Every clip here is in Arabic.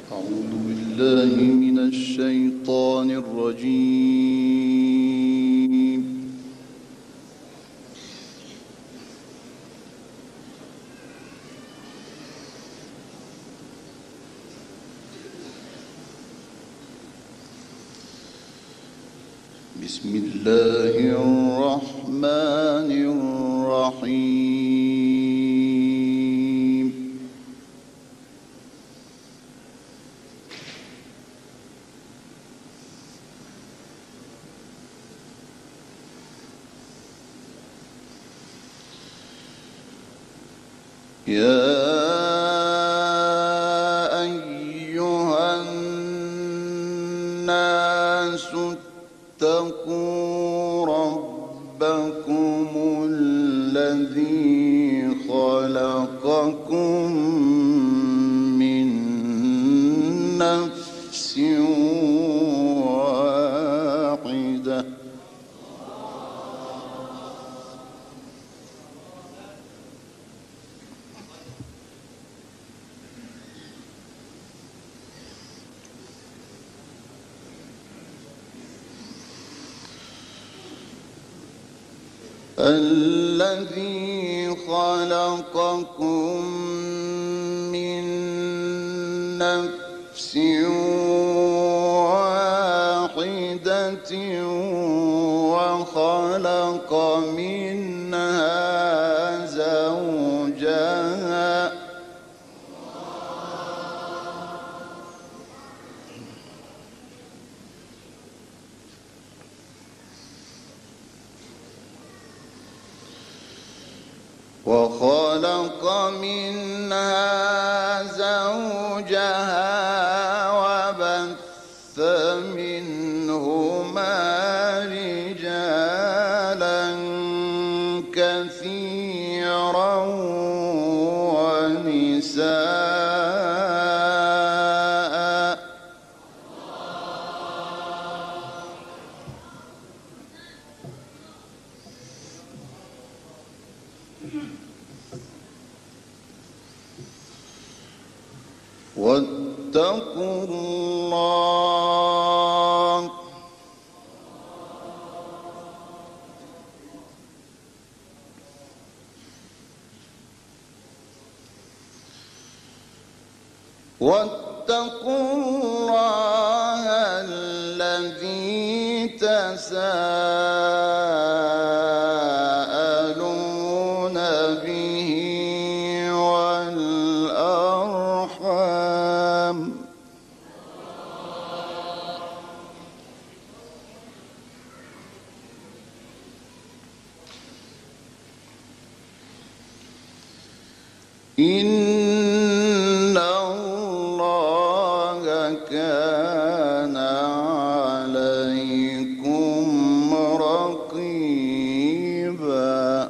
أعوذ بالله من الشيطان الرجيم. بسم الله الرحمن الرحيم. يا أيها الناس اتقوا ربكم الذي خلقكم من نفس واحدة الذي خلقكم من نفس واحدة وخلق منها زوجها وبث منهما رجالا كثيرا ونساء واتقوا الله الذي تساءلون به والأرحام إن الله كان عليكم رقيبا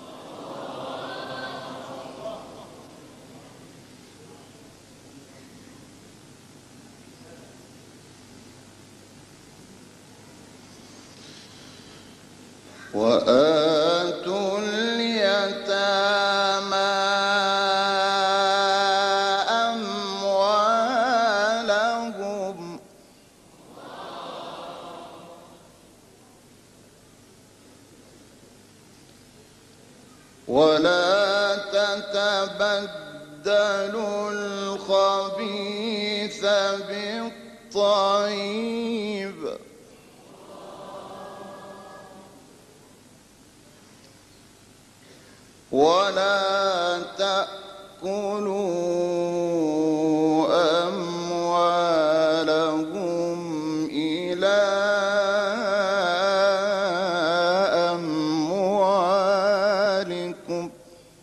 وآتوا اليتامى أموالهم ولا تتبدلوا الخبيث بالطيب ولا تأكلوا أموالهم إلى أموالكم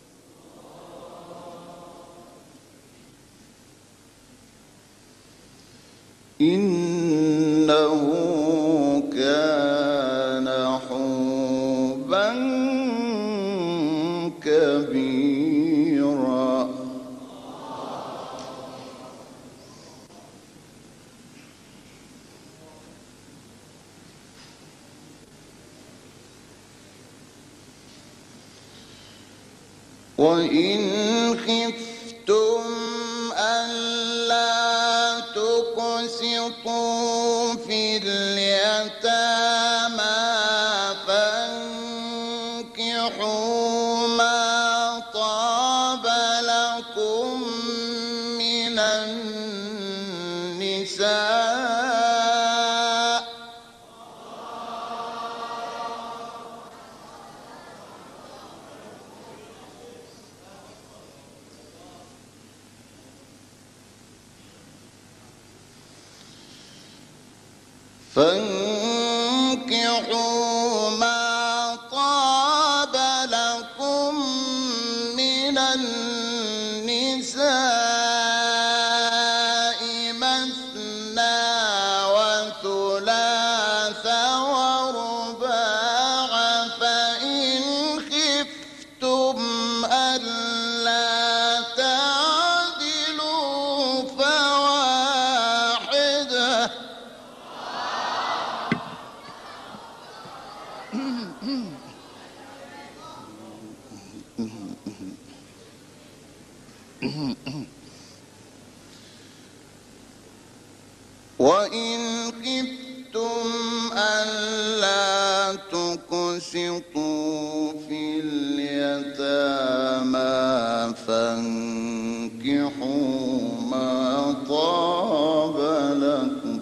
إنه كان حوبا كبيرا وإن خفتم ألا تقسطوا في اليتامى فانكحوا ما طاب لكم من النساء فانكحوا ما طاب لكم من النساء مثنى وثلاث ورباع فإن خفتم ألا تعدلوا فواحدة وإن خفتم ألا تقسطوا في اليتامى فانكحوا ما طاب لكم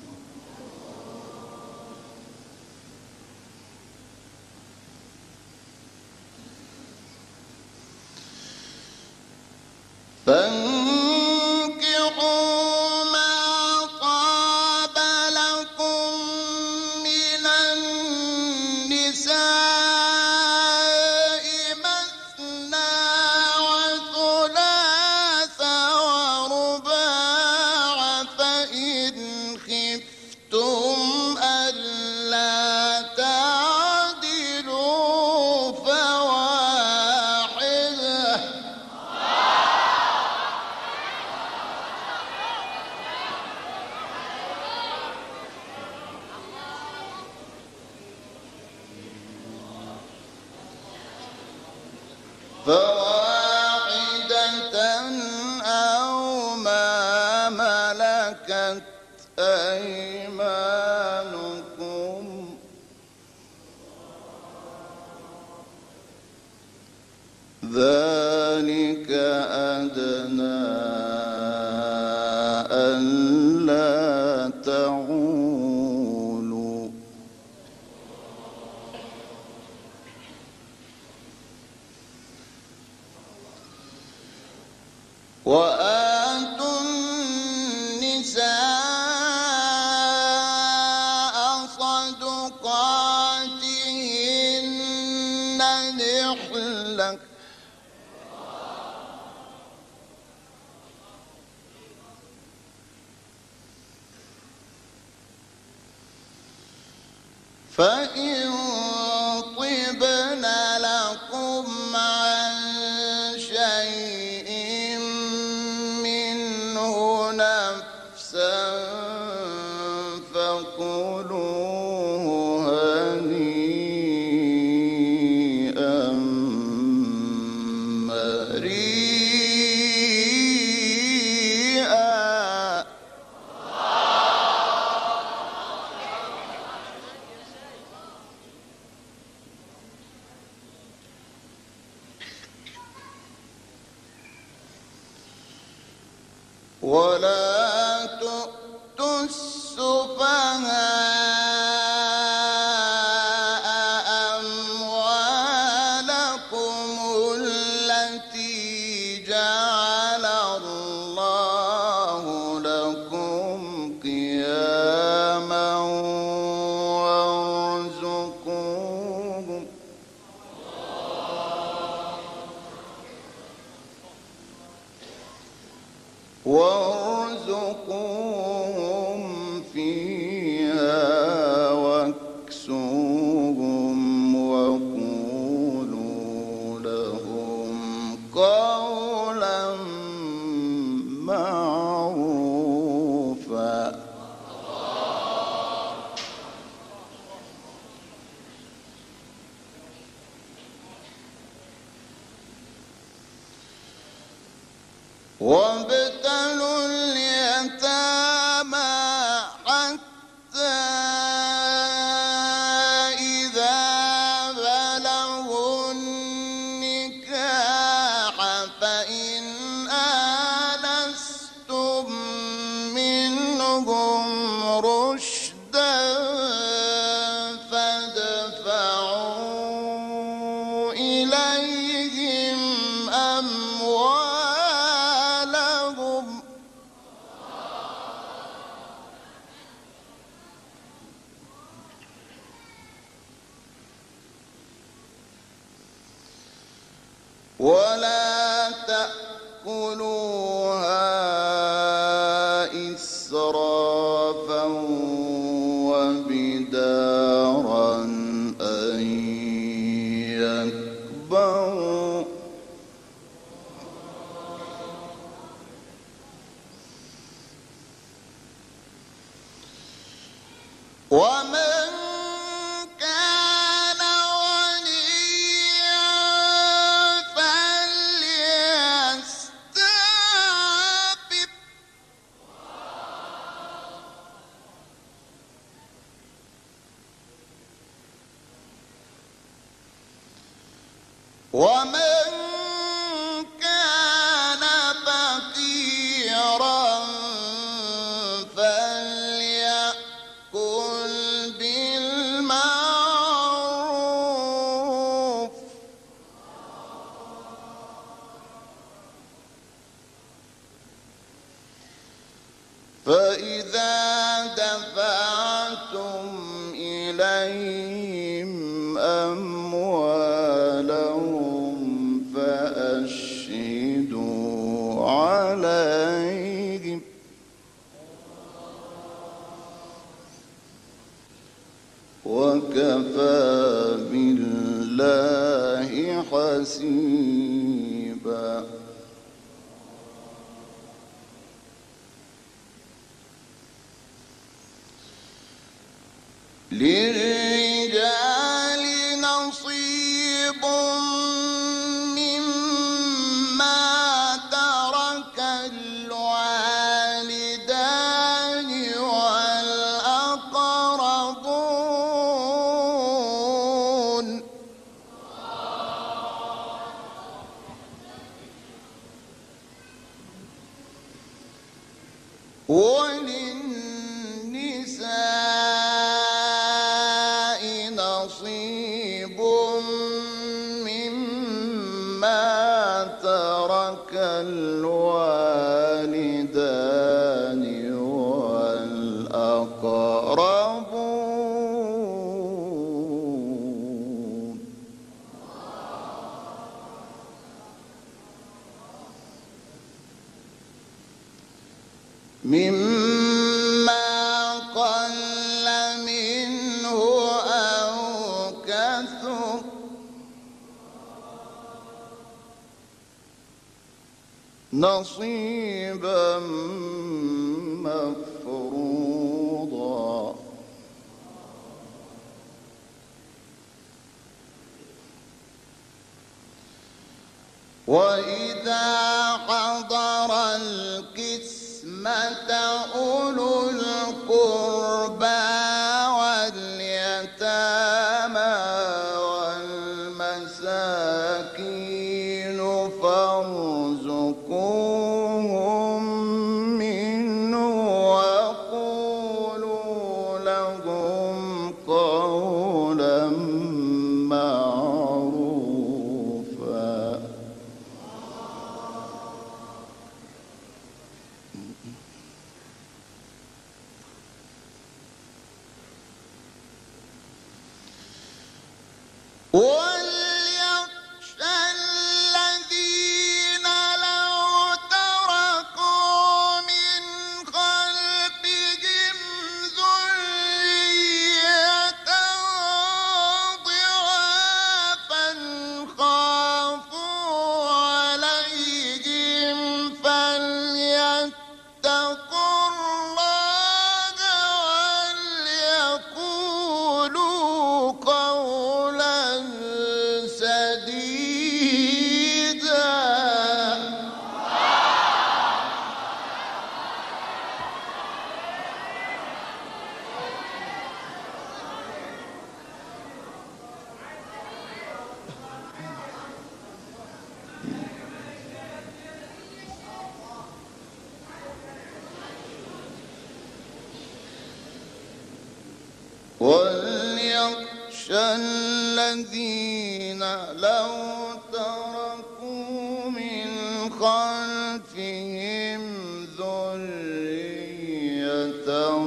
فانكحوا ما طاب لكم من النساء مثنى وثلاث ورباع فإن خفتم ألا تعدلوا فواحدة أو ما ملكت أيمانكم ذلك أدنى ألا تعولوا وآتوا النساء صدقاتهن نحلة فإن طبن لكم عن شيء منه نفسا فكلوه هنيئا مريئا ولا تؤتوا السفهاء أموالكم التي جعل الله لكم قياما وارزقوهم فيها واكسوهم وقولوا لهم قولا معروفا وابتلوا اليتامى ولا تأكلوها إسرافا وبدارا أن يكبروا ومن كان غنيا فليستعفف ومن كان فقيرا فليأكل بالمعروف فإذا دفعتم إليهم أموالهم فأشهدوا عليهم وكفى بالله حسيبا للرجال نصيب مما ترك الوالدان والأقربون وللنساء نصيب مما ترك الوالدان والأقربون مما قل منه أو كثر نصيبا مفروضا وإذا حضر القسمة أولو القربى واليتامى والمساكين فارزقوهم منه وقولوا لهم قولا معروفا وليخشى الذين لو تركوا من خلفهم ذرية ضعافا خافوا عليهم فليتقوا الله وليقولوا قولا سديدا وليخشى الذين لو تركوا من خلفهم ذرية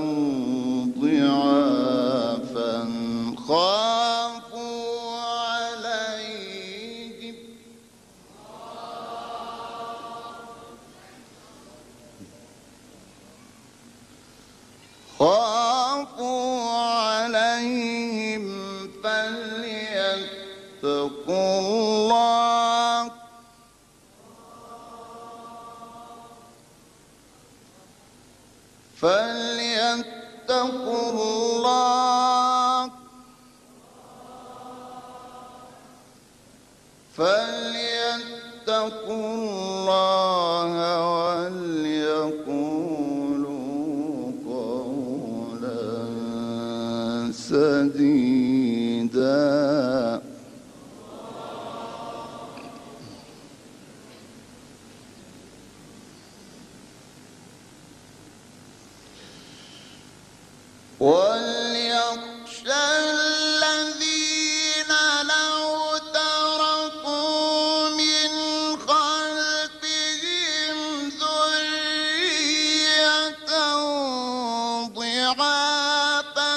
ضعافا خافوا عليهم فليتقوا الله وليقولوا قولا سديدا. وليخشى الذين لو تركوا من خلفهم ذرية ضعافا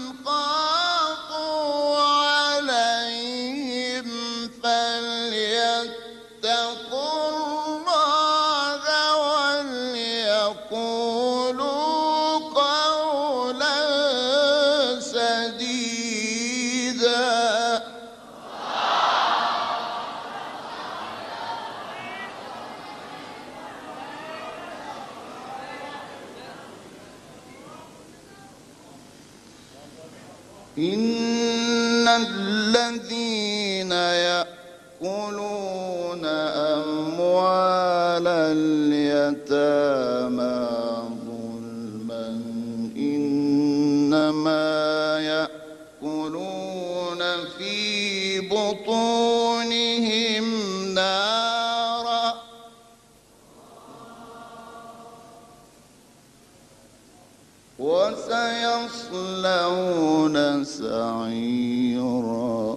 خافوا عليهم فليتقوا الله وليقولوا قولا سديدا. إن الذين يأكلون أموال اليتامى ظلما إنما يأكلون في بطونهم نارا وسيصلون سعيرا.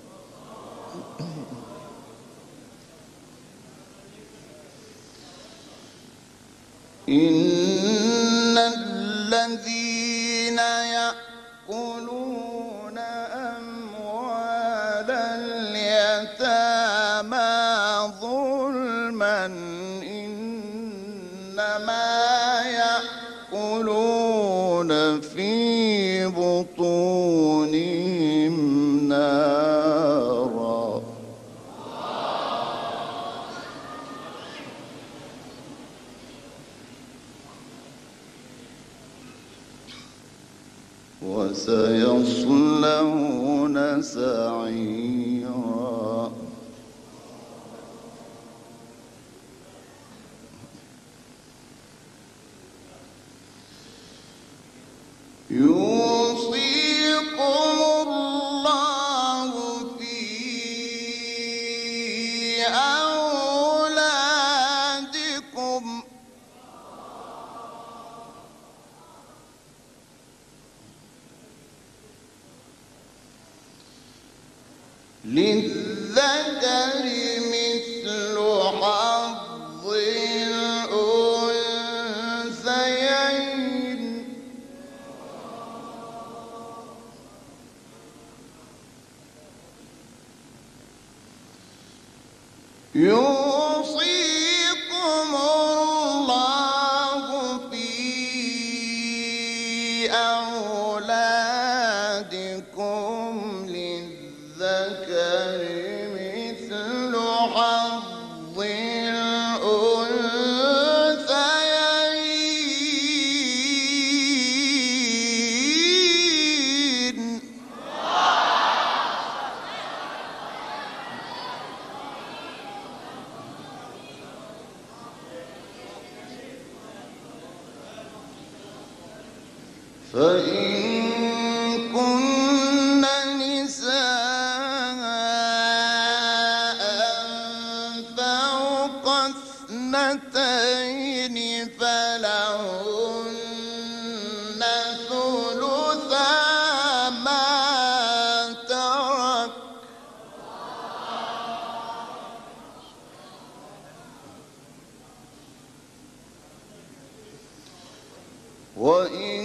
إن الذين يأكلون أموال اليتامى ظلما إنما يأكلون في بطونهم نارا وسيصلون سعيرا. يوصيكم الله في أولادكم للذكر مثل حظ الأنثيين. يوصيكم الله في أولادكم للذكر مثل حظ الأنثيين. فإن كن نساء فوق اثنتين فلهن ثلثا ما ترك وإن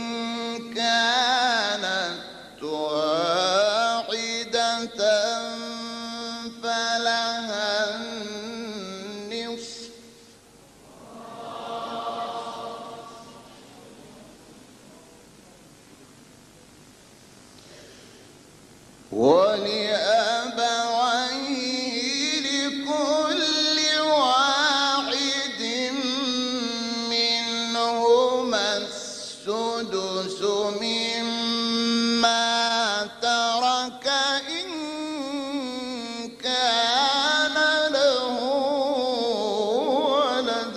كانت واحدة فلها النصف ولأبويه لكل واحد منهما السدس مما ترك إن كان له ولد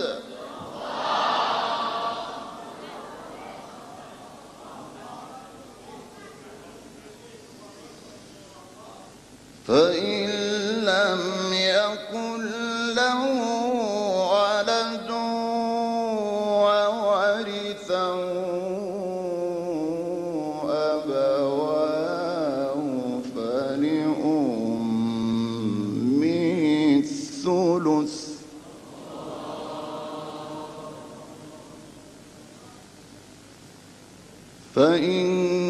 فإن لم يكن له ولد وورثه أبواه فلأمه الثلث فإن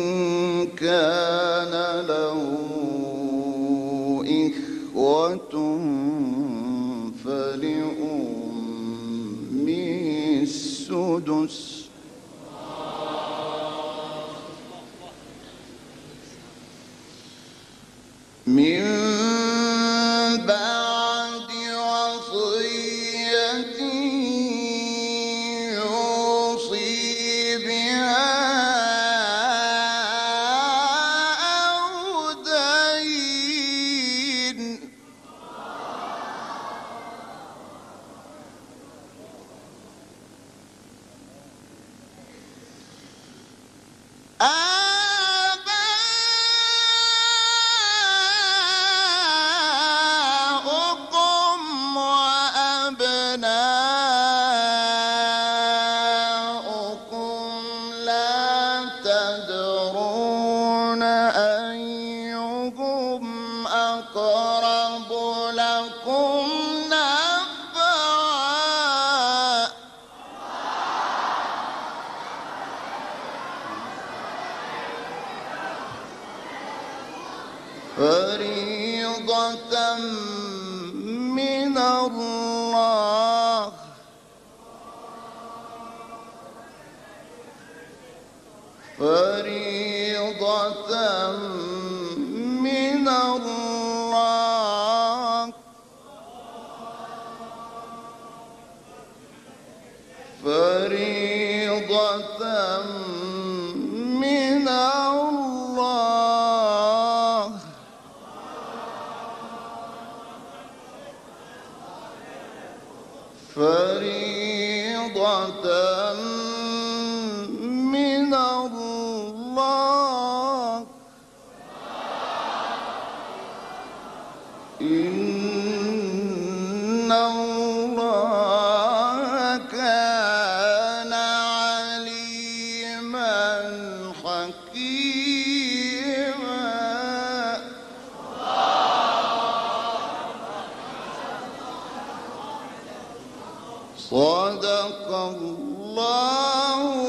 كان له إخوة فلأمه السدس من بعد وصية يوصي بها أو دين آباؤكم وأبناؤكم لا تدرون أيهم أقرب لكم نفعا فريضة من الله فريضة من الله فريضة من الله فريضة من الله إن الله كان عليما حكيما صدق الله